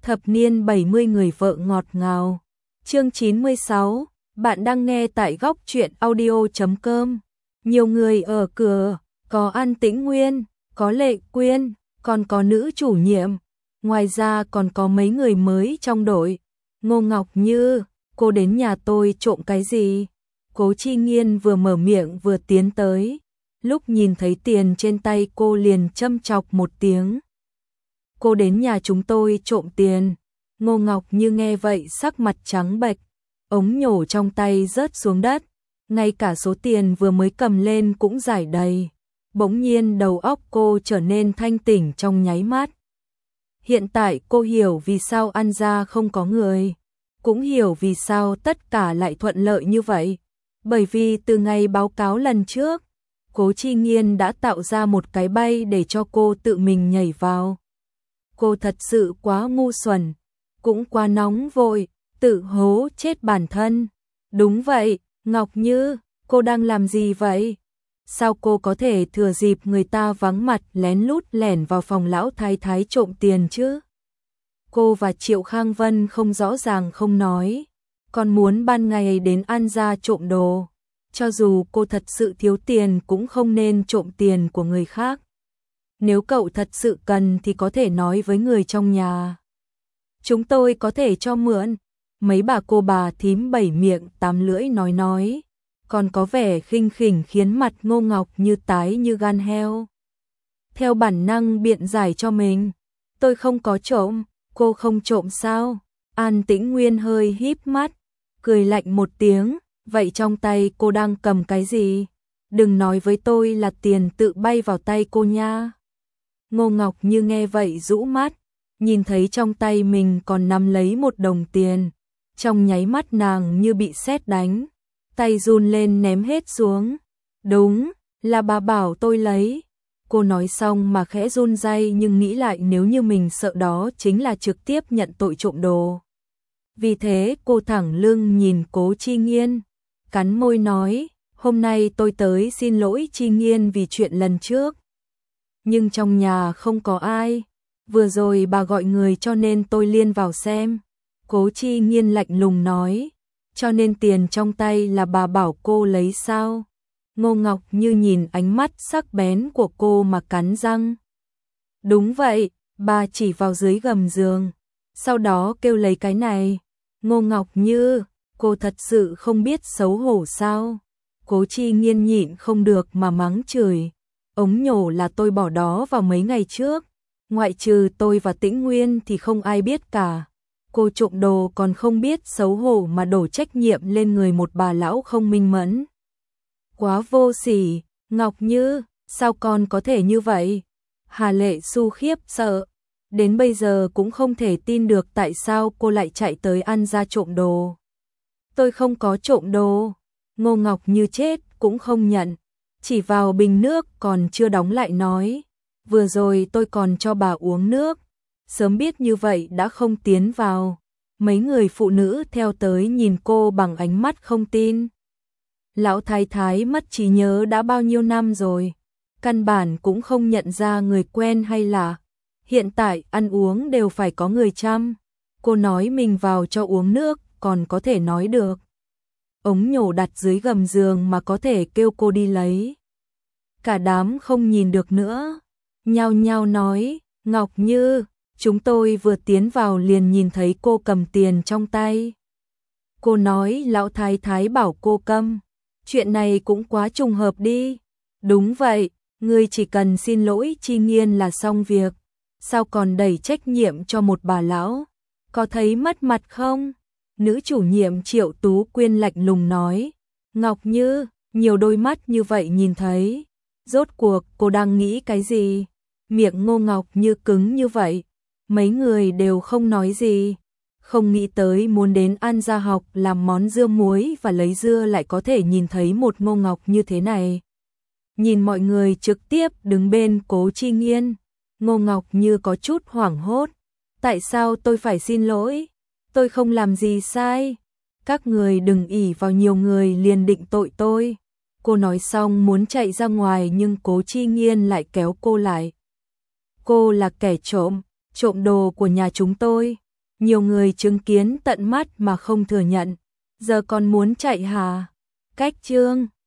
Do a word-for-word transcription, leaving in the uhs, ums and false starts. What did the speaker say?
Thập niên bảy mươi người vợ ngọt ngào. Chương chín mươi sáu, bạn đang nghe tại góc truyện audio chấm com. Nhiều người ở cửa, có An Tĩnh Nguyên, có Lệ Quyên, còn có nữ chủ nhiệm. Ngoài ra còn có mấy người mới trong đội. Ngô Ngọc Như, cô đến nhà tôi trộm cái gì? Cố Chi Nghiên vừa mở miệng vừa tiến tới. Lúc nhìn thấy tiền trên tay cô liền châm chọc một tiếng. Cô đến nhà chúng tôi trộm tiền. Ngô Ngọc Như nghe vậy sắc mặt trắng bệch, ống nhổ trong tay rớt xuống đất, ngay cả số tiền vừa mới cầm lên cũng rải đầy. Bỗng nhiên đầu óc cô trở nên thanh tỉnh trong nháy mắt. Hiện tại cô hiểu vì sao An gia không có người, cũng hiểu vì sao tất cả lại thuận lợi như vậy. Bởi vì từ ngày báo cáo lần trước, Cố Chi Nghiên đã tạo ra một cái bay để cho cô tự mình nhảy vào. Cô thật sự quá ngu xuẩn, cũng quá nóng vội, tự hố chết bản thân. Đúng vậy, Ngọc Như, cô đang làm gì vậy? Sao cô có thể thừa dịp người ta vắng mặt lén lút lẻn vào phòng lão thái thái trộm tiền chứ? Cô và Triệu Khang Vân không rõ ràng không nói, còn muốn ban ngày đến An gia trộm đồ. Cho dù cô thật sự thiếu tiền cũng không nên trộm tiền của người khác. Nếu cậu thật sự cần thì có thể nói với người trong nhà. Chúng tôi có thể cho mượn. Mấy bà cô bà thím bảy miệng tám lưỡi nói nói, còn có vẻ khinh khỉnh khiến mặt Ngô Ngọc Như tái như gan heo. Theo bản năng biện giải cho mình, tôi không có trộm. Cô không trộm sao? An Tĩnh Nguyên hơi híp mắt, cười lạnh một tiếng, vậy trong tay cô đang cầm cái gì? Đừng nói với tôi là tiền tự bay vào tay cô nha. Ngô Ngọc Như nghe vậy rũ mắt, nhìn thấy trong tay mình còn nắm lấy một đồng tiền. Trong nháy mắt nàng như bị sét đánh, tay run lên ném hết xuống. Đúng, là bà bảo tôi lấy. Cô nói xong mà khẽ run rẩy nhưng nghĩ lại nếu như mình sợ đó chính là trực tiếp nhận tội trộm đồ. Vì thế cô thẳng lưng nhìn Cố Chi Nghiên, cắn môi nói, hôm nay tôi tới xin lỗi Chi Nghiên vì chuyện lần trước. Nhưng trong nhà không có ai, vừa rồi bà gọi người cho nên tôi liên vào xem. Cố Chi Nghiên lạnh lùng nói, cho nên tiền trong tay là bà bảo cô lấy sao? Ngô Ngọc Như nhìn ánh mắt sắc bén của cô mà cắn răng. Đúng vậy, bà chỉ vào dưới gầm giường, sau đó kêu lấy cái này. Ngô Ngọc Như, cô thật sự không biết xấu hổ sao? Cố Chi Nghiên nhịn không được mà mắng chửi. Ống nhổ là tôi bỏ đó vào mấy ngày trước, ngoại trừ tôi và Tĩnh Nguyên thì không ai biết cả. Cô trộm đồ còn không biết xấu hổ mà đổ trách nhiệm lên người một bà lão không minh mẫn. Quá vô sỉ, Ngọc Như, sao con có thể như vậy? Hà Lệ Xu khiếp sợ, đến bây giờ cũng không thể tin được tại sao cô lại chạy tới An gia trộm đồ. Tôi không có trộm đồ. Ngô Ngọc Như chết cũng không nhận, chỉ vào bình nước còn chưa đóng lại nói, vừa rồi tôi còn cho bà uống nước, sớm biết như vậy đã không tiến vào. Mấy người phụ nữ theo tới nhìn cô bằng ánh mắt không tin. Lão thái thái mất trí nhớ đã bao nhiêu năm rồi, căn bản cũng không nhận ra người quen hay lạ. Hiện tại ăn uống đều phải có người chăm. Cô nói mình vào cho uống nước còn có thể nói được. Ống nhổ đặt dưới gầm giường mà có thể kêu cô đi lấy. Cả đám không nhìn được nữa, nhao nhao nói, Ngọc Như, chúng tôi vừa tiến vào liền nhìn thấy cô cầm tiền trong tay. Cô nói lão thái thái bảo cô câm. Chuyện này cũng quá trùng hợp đi. Đúng vậy, ngươi chỉ cần xin lỗi Chi Nghiên là xong việc. Sao còn đẩy trách nhiệm cho một bà lão? Có thấy mất mặt không? Nữ chủ nhiệm Triệu Tú Quyên lạnh lùng nói. Ngọc Như, nhiều đôi mắt như vậy nhìn thấy. Rốt cuộc cô đang nghĩ cái gì? Miệng Ngô Ngọc Như cứng như vậy. Mấy người đều không nói gì. Không nghĩ tới muốn đến An gia học làm món dưa muối và lấy dưa lại có thể nhìn thấy một Ngô Ngọc như thế này. Nhìn mọi người trực tiếp đứng bên Cố Chi Nghiên, Ngô Ngọc Như có chút hoảng hốt. Tại sao tôi phải xin lỗi? Tôi không làm gì sai. Các người đừng ỷ vào nhiều người liền định tội tôi. Cô nói xong muốn chạy ra ngoài nhưng Cố Chi Nghiên lại kéo cô lại. Cô là kẻ trộm, trộm đồ của nhà chúng tôi. nhiều người chứng kiến tận mắt mà không thừa nhận, giờ còn muốn chạy hả? Cách chương